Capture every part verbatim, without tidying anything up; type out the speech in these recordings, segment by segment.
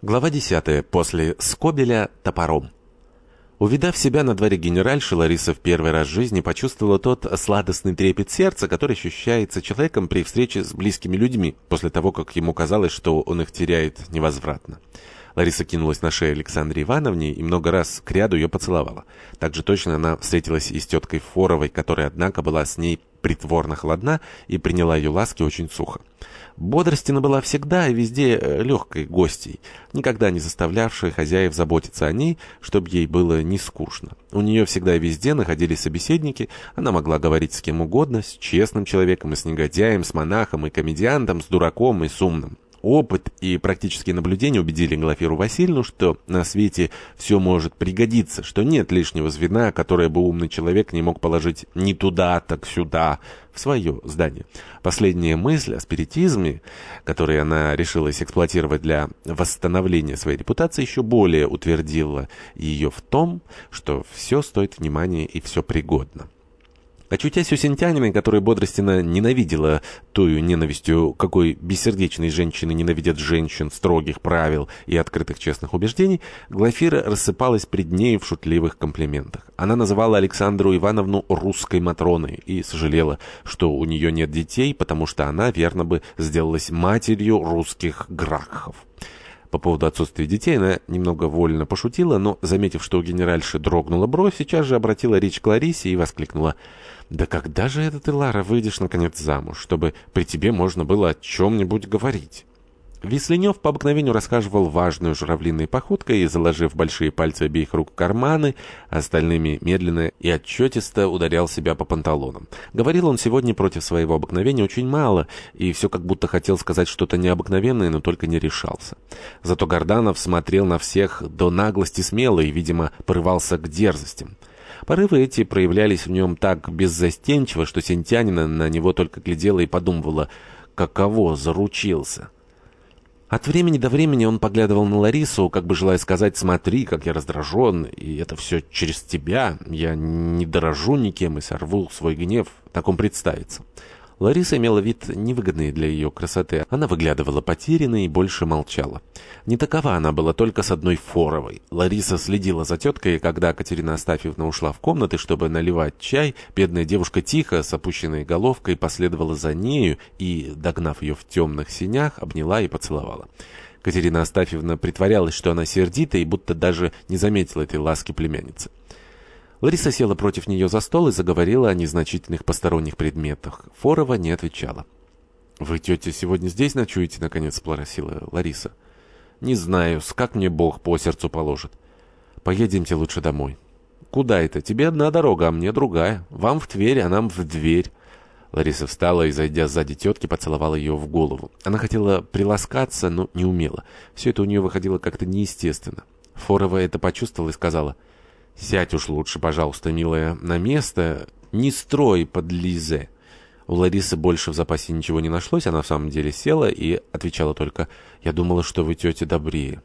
Глава десятая. После скобеля топором. Увидав себя на дворе генеральши, Лариса в первый раз в жизни почувствовала тот сладостный трепет сердца, который ощущается человеком при встрече с близкими людьми, после того, как ему казалось, что он их теряет невозвратно. Лариса кинулась на шею Александре Ивановне и много раз кряду ее поцеловала. Так же точно она встретилась и с теткой Форовой, которая, однако, была с ней притворно холодна и приняла ее ласки очень сухо. Бодростина была всегда и везде легкой гостьей, никогда не заставлявшей хозяев заботиться о ней, чтобы ей было не скучно. У нее всегда и везде находились собеседники, она могла говорить с кем угодно, с честным человеком и с негодяем, с монахом и комедиантом, с дураком и с умным. Опыт и практические наблюдения убедили Глафиру Васильевну, что на свете все может пригодиться, что нет лишнего звена, которое бы умный человек не мог положить не туда, так сюда, в свое здание. Последняя мысль о спиритизме, которую она решилась эксплуатировать для восстановления своей репутации, еще более утвердила ее в том, что все стоит внимания и все пригодно. Очутясь у Сентяниной, которую Бодростина ненавидела тою ненавистью, какой бессердечные женщины ненавидят женщин строгих правил и открытых честных убеждений, Глафира рассыпалась пред ней в шутливых комплиментах. Она называла Александру Ивановну русской Матроной и сожалела, что у нее нет детей, потому что она, верно бы, сделалась матерью русских гракхов. По поводу отсутствия детей она немного вольно пошутила, но, заметив, что у генеральши дрогнула бровь, сейчас же обратила речь к Ларисе и воскликнула: «Да когда же это ты, Лара, выйдешь наконец замуж, чтобы при тебе можно было о чем-нибудь говорить?» Весленев по обыкновению расхаживал важную журавлиной походкой и, заложив большие пальцы обеих рук в карманы, остальными медленно и отчетисто ударял себя по панталонам. Говорил он сегодня против своего обыкновения очень мало, и все как будто хотел сказать что-то необыкновенное, но только не решался. Зато Горданов смотрел на всех до наглости смело и, видимо, порывался к дерзостям. Порывы эти проявлялись в нем так беззастенчиво, что Сентянина на него только глядела и подумывала, каково заручился. От времени до времени он поглядывал на Ларису, как бы желая сказать: «Смотри, как я раздражен, и это все через тебя. Я не дорожу никем и сорву свой гнев. Так он представится». Лариса имела вид невыгодный для ее красоты. Она выглядывала потерянной и больше молчала. Не такова она была только с одной Форовой. Лариса следила за теткой, и когда Катерина Астафьевна ушла в комнаты, чтобы наливать чай, бедная девушка тихо, с опущенной головкой, последовала за нею и, догнав ее в темных синях, обняла и поцеловала. Катерина Астафьевна притворялась, что она сердита, и будто даже не заметила этой ласки племянницы. Лариса села против нее за стол и заговорила о незначительных посторонних предметах. Форова не отвечала. «Вы, тетя, сегодня здесь ночуете?» — наконец спросила Лариса. «Не знаю, как мне Бог по сердцу положит. Поедемте лучше домой». «Куда это? Тебе одна дорога, а мне другая. Вам в Тверь, а нам в дверь». Лариса встала и, зайдя сзади тетки, поцеловала ее в голову. Она хотела приласкаться, но не умела. Все это у нее выходило как-то неестественно. Форова это почувствовала и сказала: «Сядь уж лучше, пожалуйста, милая, на место, не строй под Лизе». У Ларисы больше в запасе ничего не нашлось, она в самом деле села и отвечала только: «Я думала, что вы, тетя, добрее».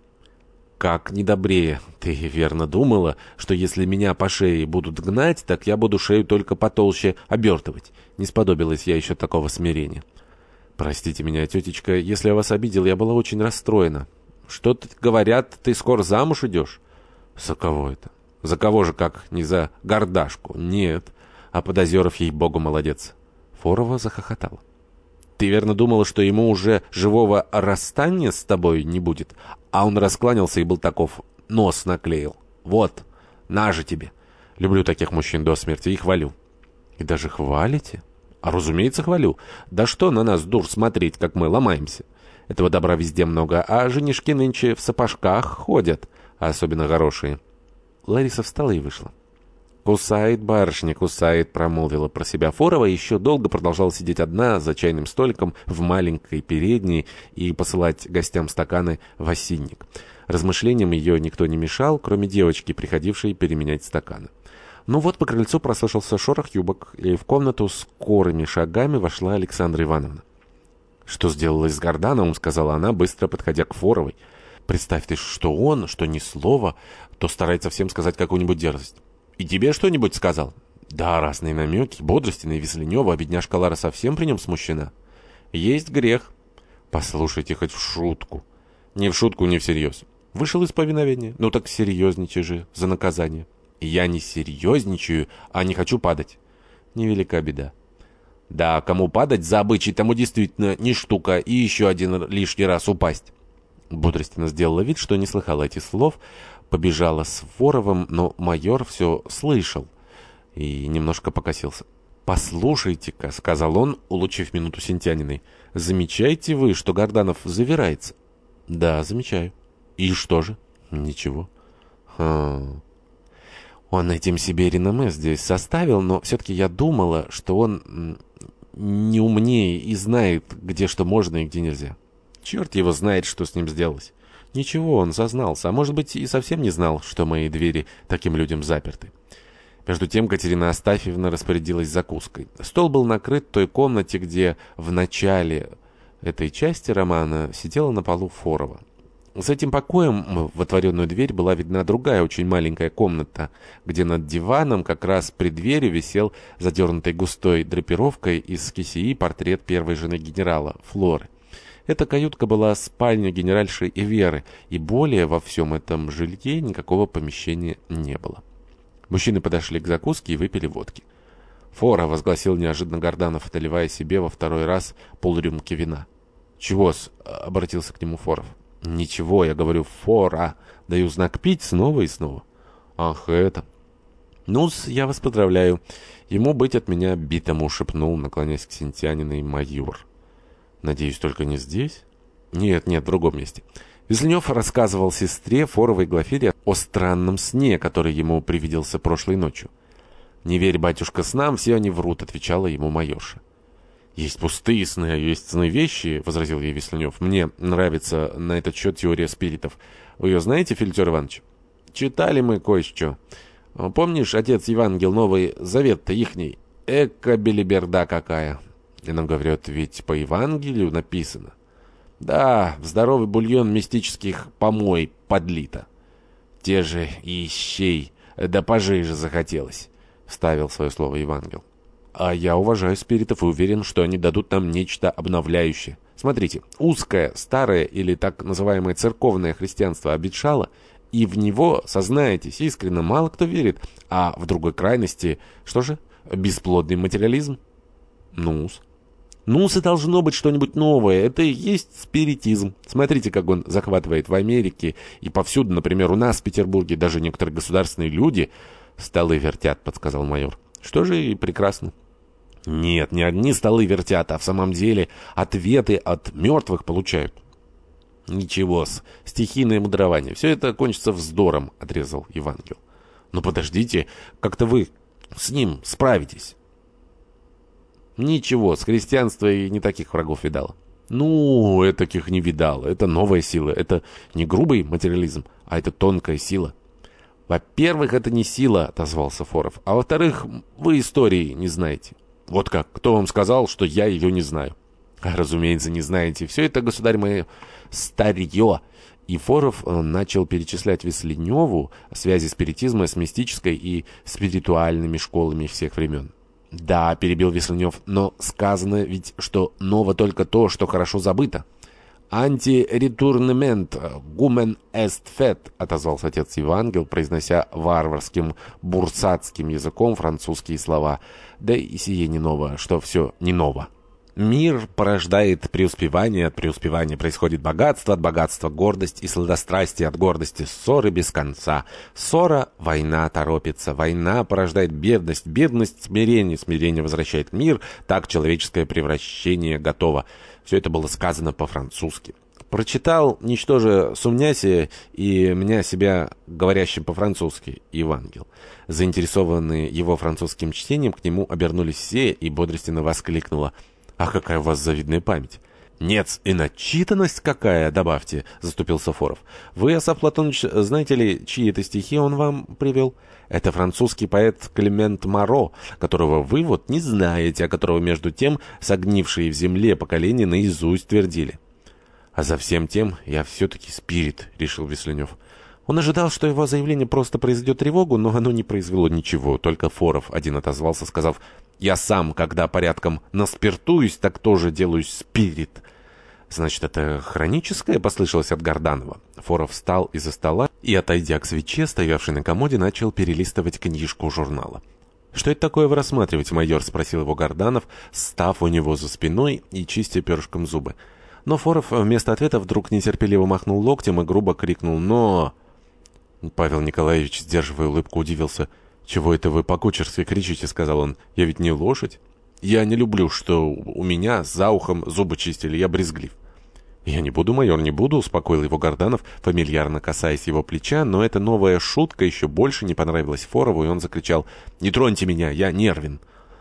«Как не добрее? Ты верно думала, что если меня по шее будут гнать, так я буду шею только потолще обертывать. Не сподобилась я еще такого смирения». «Простите меня, тетечка, если я вас обидел, я была очень расстроена». «Что-то говорят, ты скоро замуж идешь». «За кого это?» «За кого же, как не за Гордашку?» «Нет. А Подозеров, ей-богу, молодец». Форова захохотала. «Ты верно думала, что ему уже живого расстания с тобой не будет?» А он раскланялся и был таков, нос наклеил. «Вот, на же тебе». Люблю таких мужчин до смерти и хвалю. «И даже хвалите?» «А разумеется, хвалю. Да что на нас, дур, смотреть, как мы ломаемся? Этого добра везде много, а женишки нынче в сапожках ходят, а особенно хорошие». Лариса встала и вышла. «Кусает барышня, кусает», — промолвила про себя Форова, и еще долго продолжала сидеть одна за чайным столиком в маленькой передней и посылать гостям стаканы в осинник. Размышлениям ее никто не мешал, кроме девочки, приходившей переменять стаканы. Ну вот по крыльцу послышался шорох юбок, и в комнату скорыми шагами вошла Александра Ивановна. «Что сделалось с Гордановым?» — сказала она, быстро подходя к Форовой. «Представь ты, что он, что ни слова, то старается всем сказать какую-нибудь дерзость». «И тебе что-нибудь сказал?» «Да, разные намеки, Бодростина и Весленева, а бедняжка Лара совсем при нем смущена». «Есть грех». «Послушайте хоть в шутку». «Не в шутку, не всерьез». Вышел из повиновения. Ну так серьезничай же за наказание. Я не серьезничаю, а не хочу падать. Невелика беда. Да, кому падать за обычай, тому действительно не штука, и еще один лишний раз упасть. Бодростина сделала вид, что не слыхала этих слов, побежала с Воровым, но майор все слышал и немножко покосился. «Послушайте-ка», — сказал он, улучив минуту Сентяниной, — «замечаете вы, что Горданов завирается?» «Да, замечаю». «И что же?» «Ничего». «Хм...» «Он этим себе реноме здесь составил, но все-таки я думала, что он не умнее и знает, где что можно и где нельзя. Черт его знает, что с ним сделалось. Ничего, он зазнался, а может быть и совсем не знал, что мои двери таким людям заперты». Между тем Катерина Астафьевна распорядилась закуской. Стол был накрыт в той комнате, где в начале этой части романа сидела на полу Форова. С этим покоем в отворенную дверь была видна другая очень маленькая комната, где над диваном как раз при двери висел задернутый густой драпировкой из кисеи портрет первой жены генерала, Флоры. Эта каютка была спальня генеральши и Веры, и более во всем этом жилье никакого помещения не было. Мужчины подошли к закуске и выпили водки. «Фора!» — возгласил неожиданно Горданов, доливая себе во второй раз полрюмки вина. «Чего-с?» — обратился к нему Форов. «Ничего, я говорю, Фора! Даю знак пить снова и снова». «Ах, это!» «Ну-с, я вас поздравляю. Ему быть от меня битому», — шепнул, наклоняясь к Сентяниной, майор. «Надеюсь, только не здесь?» «Нет, нет, в другом месте». Весленев рассказывал сестре Форовой Глафире о странном сне, который ему привиделся прошлой ночью. «Не верь, батюшка, снам, все они врут», — отвечала ему майорша. «Есть пустые сны, а есть сны вещи», — возразил ей Весленев. «Мне нравится на этот счет теория спиритов. Вы ее знаете, Филитер Иванович?» «Читали мы кое-что. Помнишь, отец Евангел, Новый Завет-то ихний? Эка белиберда какая!» И нам говорят, ведь по Евангелию написано. «Да, в здоровый бульон мистических помой подлито. Те же и ищей, да пожиже захотелось», — вставил свое слово Евангел. «А я уважаю спиритов и уверен, что они дадут нам нечто обновляющее. Смотрите, узкое, старое или так называемое церковное христианство обветшало, и в него, сознаетесь, искренне мало кто верит, а в другой крайности, что же, бесплодный материализм? Ну-с. Ну-с, и должно быть что-нибудь новое. Это и есть спиритизм. Смотрите, как он захватывает в Америке и повсюду, например, у нас в Петербурге даже некоторые государственные люди столы вертят», — подсказал майор. «Что же и прекрасно». «Нет, не одни столы вертят, а в самом деле ответы от мертвых получают». «Ничего-с, стихийное мудрование. Все это кончится вздором», — отрезал Евангел. «Но подождите, как-то вы с ним справитесь». «Ничего, с христианства и не таких врагов видал». «Ну, я таких не видал. Это новая сила. Это не грубый материализм, а это тонкая сила». «Во-первых, это не сила», — отозвался Форов. «А во-вторых, вы истории не знаете». «Вот как? Кто вам сказал, что я ее не знаю?» «Разумеется, не знаете. Все это, государь мой, старье». И Форов начал перечислять Весленеву связи спиритизма с мистической и спиритуальными школами всех времен. «Да», — перебил Весленев, — «но сказано ведь, что ново только то, что хорошо забыто». «Анти-ретурнемент, гумен эст фет», — отозвался отец Евангел, произнося варварским бурсацким языком французские слова. «Да и сие не ново, что все не ново». Мир порождает преуспевание, от преуспевания происходит богатство, от богатства гордость и сладострастие, от гордости ссоры без конца. Ссора — война торопится, война порождает бедность, бедность — смирение, смирение возвращает мир, так человеческое превращение готово. Все это было сказано по-французски. Прочитал, ничтоже сумняся, и меня себя говорящим по-французски, Евангел. Заинтересованные его французским чтением к нему обернулись все, и Бодростина воскликнула: «А какая у вас завидная память!» «Нет, и начитанность какая, добавьте», — заступился Форов. «Вы, Асаф Платоныч, знаете ли, чьи это стихи он вам привел? Это французский поэт Климент Маро, которого вы вот не знаете, а которого, между тем, согнившие в земле поколения наизусть твердили». «А за всем тем я все-таки спирит», — решил Весленев. Он ожидал, что его заявление просто произведет тревогу, но оно не произвело ничего. Только Форов один отозвался, сказав: «Я сам, когда порядком наспиртуюсь, так тоже делаюсь спирит». «Значит, это хроническое?» — послышалось от Горданова. Форов встал из-за стола и, отойдя к свече, стоявшей на комоде, начал перелистывать книжку журнала. «Что это такое вы рассматриваете, майор?» — спросил его Горданов, став у него за спиной и чистя перышком зубы. Но Форов вместо ответа вдруг нетерпеливо махнул локтем и грубо крикнул «Но!». Павел Николаевич, сдерживая улыбку, удивился. «Чего это вы по-кучерски кричите?» — сказал он. «Я ведь не лошадь. Я не люблю, что у меня за ухом зубы чистили, я брезглив». «Я не буду, майор, не буду», — успокоил его Горданов, фамильярно касаясь его плеча, но эта новая шутка еще больше не понравилась Форову, и он закричал: «Не троньте меня, я нервен».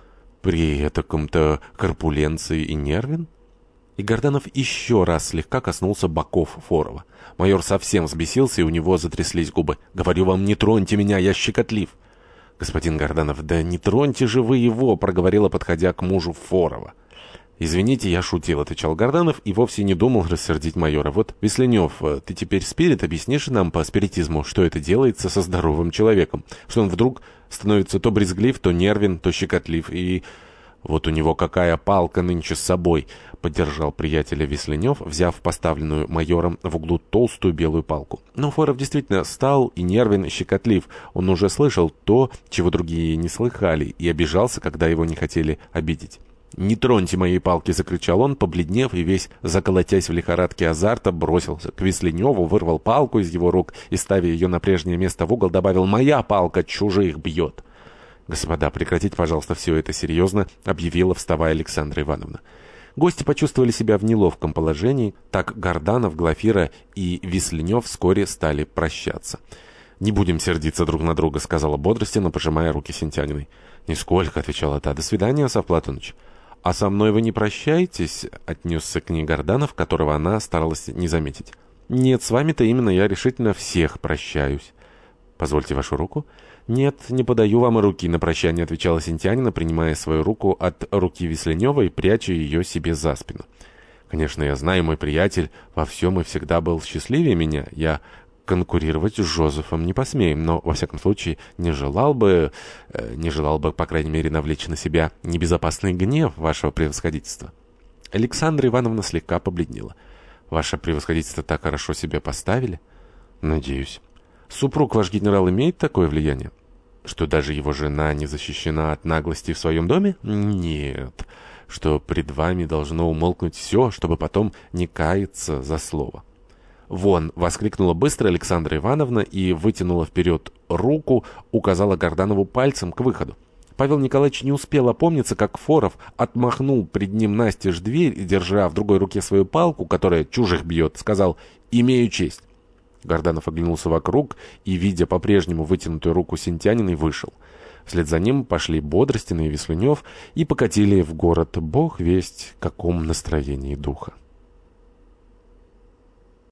«При таком-то корпуленции и нервен?» И Горданов еще раз слегка коснулся боков Форова. Майор совсем взбесился, и у него затряслись губы. «Говорю вам, не троньте меня, я щекотлив». «Господин Горданов, да не троньте же вы его», — проговорила, подходя к мужу Форова. «Извините, я шутил», — отвечал Горданов и вовсе не думал рассердить майора. «Вот, Весленев, ты теперь спирит, объяснишь нам по спиритизму, что это делается со здоровым человеком? Что он вдруг становится то брезглив, то нервен, то щекотлив, и... вот у него какая палка нынче с собой», — поддержал приятеля Весленев, взяв поставленную майором в углу толстую белую палку. Но Форов действительно стал и нервен, и щекотлив. Он уже слышал то, чего другие не слыхали, и обижался, когда его не хотели обидеть. «Не троньте моей палки!» — закричал он, побледнев и весь заколотясь в лихорадке азарта, бросился к Весленеву, вырвал палку из его рук и, ставя ее на прежнее место в угол, добавил: «Моя палка чужих бьет!» «Господа, прекратите, пожалуйста, все это серьезно», — объявила, вставая, Александра Ивановна. Гости почувствовали себя в неловком положении. Так Горданов, Глафира и Весленев вскоре стали прощаться. «Не будем сердиться друг на друга», — сказала Бодростина, пожимая руки Сентяниной. «Нисколько», — отвечала та. «До свидания, Асаф Платоныч». «А со мной вы не прощаетесь?» — отнесся к ней Горданов, которого она старалась не заметить. «Нет, с вами-то именно я решительно всех прощаюсь». «Позвольте вашу руку». «Нет, не подаю вам и руки на прощание», — отвечала Сентянина, принимая свою руку от руки Весленева и пряча ее себе за спину. «Конечно, я знаю, мой приятель во всем и всегда был счастливее меня. Я конкурировать с Жозефом не посмеем, но, во всяком случае, не желал бы, э, не желал бы, по крайней мере, навлечь на себя небезопасный гнев вашего превосходительства». Александра Ивановна слегка побледнела. «Ваше превосходительство так хорошо себя поставили?» «Надеюсь». «Супруг ваш генерал имеет такое влияние?» «Что даже его жена не защищена от наглости в своем доме?» «Нет». «Что пред вами должно умолкнуть все, чтобы потом не каяться за слово?» «Вон!» — воскликнула быстро Александра Ивановна и вытянула вперед руку, указала Горданову пальцем к выходу. Павел Николаевич не успел опомниться, как Форов отмахнул пред ним настежь дверь и, держа в другой руке свою палку, которая чужих бьет, сказал: «Имею честь». Горданов оглянулся вокруг и, видя по-прежнему вытянутую руку Сентяниной, вышел. Вслед за ним пошли Бодростина и Весленев и покатили в город бог весть каком настроении духа.